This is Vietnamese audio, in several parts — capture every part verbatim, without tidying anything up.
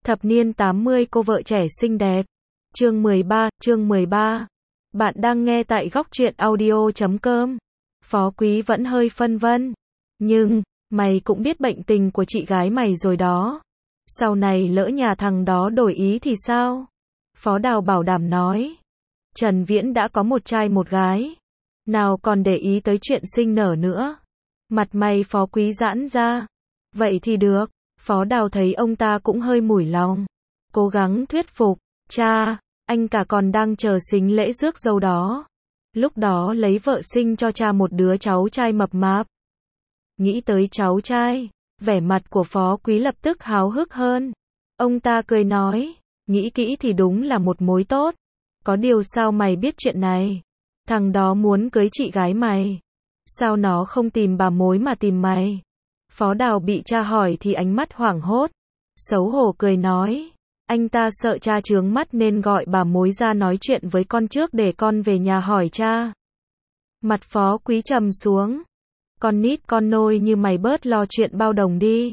Thập niên tám mươi cô vợ trẻ xinh đẹp. Chương mười ba, chương mười ba. Bạn đang nghe tại góc truyện audio chấm com. Phó Quý vẫn hơi phân vân. Nhưng, mày cũng biết bệnh tình của chị gái mày rồi đó. Sau này lỡ nhà thằng đó đổi ý thì sao? Phó Đào bảo đảm nói. Trần Viễn đã có một trai một gái. Nào còn để ý tới chuyện sinh nở nữa. Mặt mày Phó Quý giãn ra. Vậy thì được. Phó Đào thấy ông ta cũng hơi mủi lòng. Cố gắng thuyết phục. Cha, anh cả còn đang chờ xính lễ rước dâu đó. Lúc đó lấy vợ sinh cho cha một đứa cháu trai mập mạp. Nghĩ tới cháu trai, vẻ mặt của Phó Quý lập tức háo hức hơn. Ông ta cười nói, nghĩ kỹ thì đúng là một mối tốt. Có điều sao mày biết chuyện này? Thằng đó muốn cưới chị gái mày. Sao nó không tìm bà mối mà tìm mày? Phó Đào bị cha hỏi thì ánh mắt hoảng hốt. Xấu hổ cười nói. Anh ta sợ cha chướng mắt nên gọi bà mối ra nói chuyện với con trước để con về nhà hỏi cha. Mặt Phó Quý trầm xuống. Con nít con nôi như mày bớt lo chuyện bao đồng đi.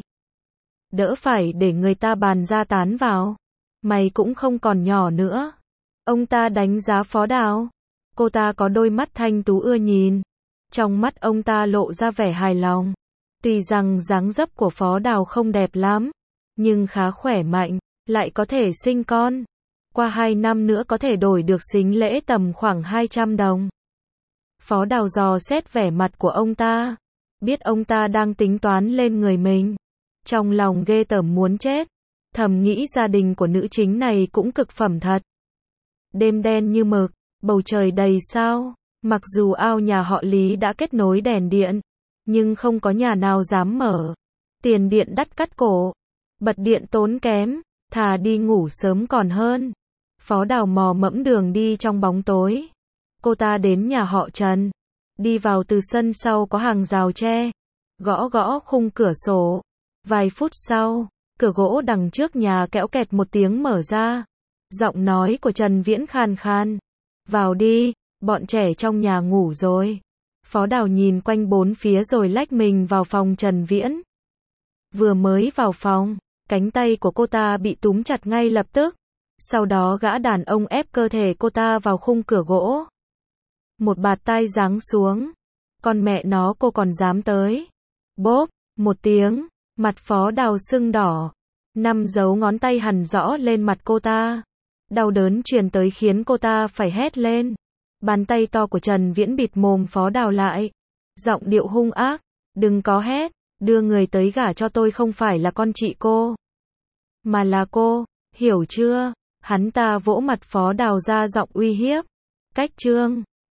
Đỡ phải để người ta bàn ra tán vào. Mày cũng không còn nhỏ nữa. Ông ta đánh giá Phó Đào. Cô ta có đôi mắt thanh tú ưa nhìn. Trong mắt ông ta lộ ra vẻ hài lòng. Tuy rằng dáng dấp của Phó Đào không đẹp lắm, nhưng khá khỏe mạnh, lại có thể sinh con. Qua hai năm nữa có thể đổi được sính lễ tầm khoảng hai trăm đồng. Phó Đào dò xét vẻ mặt của ông ta. Biết ông ta đang tính toán lên người mình. Trong lòng ghê tởm muốn chết. Thầm nghĩ gia đình của nữ chính này cũng cực phẩm thật. Đêm đen như mực, bầu trời đầy sao. Mặc dù ao nhà họ Lý đã kết nối đèn điện, nhưng không có nhà nào dám mở. Tiền điện đắt cắt cổ. Bật điện tốn kém. Thà đi ngủ sớm còn hơn. Phó Đào mò mẫm đường đi trong bóng tối. Cô ta đến nhà họ Trần. Đi vào từ sân sau có hàng rào tre. Gõ gõ khung cửa sổ. Vài phút sau, cửa gỗ đằng trước nhà kẽo kẹt một tiếng mở ra. Giọng nói của Trần Viễn khàn khàn. Vào đi, bọn trẻ trong nhà ngủ rồi. Phó Đào nhìn quanh bốn phía rồi lách mình vào phòng Trần Viễn. Vừa mới vào phòng, cánh tay của cô ta bị túm chặt ngay lập tức. Sau đó gã đàn ông ép cơ thể cô ta vào khung cửa gỗ. Một bạt tai giáng xuống. Con mẹ nó cô còn dám tới. Bốp, một tiếng, mặt Phó Đào sưng đỏ. Năm dấu ngón tay hằn rõ lên mặt cô ta. Đau đớn truyền tới khiến cô ta phải hét lên. Bàn tay to của Trần Viễn bịt mồm Phó Đào lại. Giọng điệu hung ác. Đừng có hét, đưa người tới gả cho tôi không phải là con chị cô. Mà là cô, hiểu chưa? Hắn ta vỗ mặt Phó Đào ra giọng uy hiếp. Cách chương.